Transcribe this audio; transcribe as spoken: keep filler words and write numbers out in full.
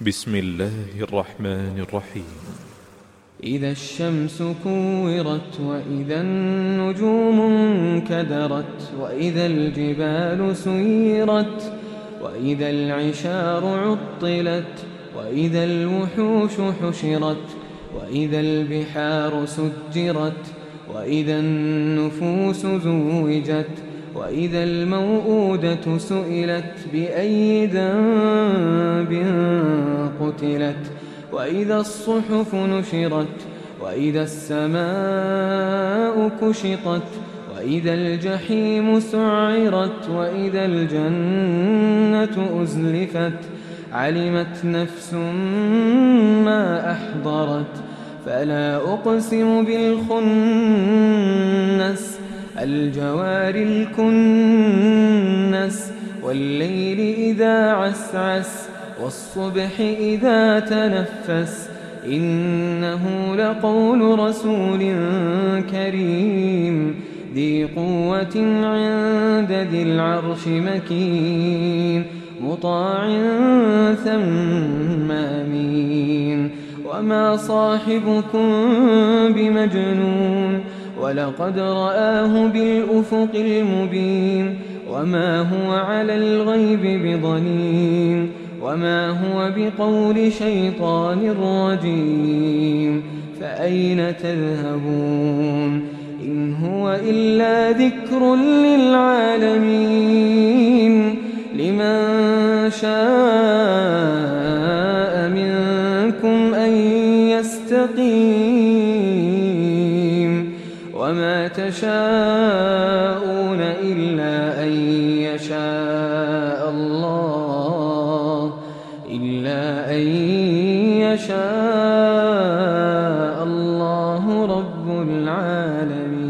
بسم الله الرحمن الرحيم. إذا الشمس كورت وإذا النجوم انكدرت وإذا الجبال سيرت وإذا العشار عطلت وإذا الوحوش حشرت وإذا البحار سجرت وإذا النفوس زوجت وإذا الموءودة سئلت بأي ذنب قتلت وإذا الصحف نشرت وإذا السماء كشطت وإذا الجحيم سعرت وإذا الجنة أزلفت علمت نفس ما أحضرت فلا أقسم بالخنس الجوار الكنس والليل إذا عسعس والصبح إذا تنفس إنه لقول رسول كريم ذي قوة عند ذي العرش مكين مطاع ثم أمين وما صاحبكم بمجنون ولقد رآه بالأفق المبين وما هو على الغيب بضنين وما هو بقول شيطان رجيم فأين تذهبون إن هو إلا ذكر للعالمين لمن شاء منكم أن يستقيم وما تشاءون إلا أن يشاء الله إلا أن يشاء الله رب العالمين.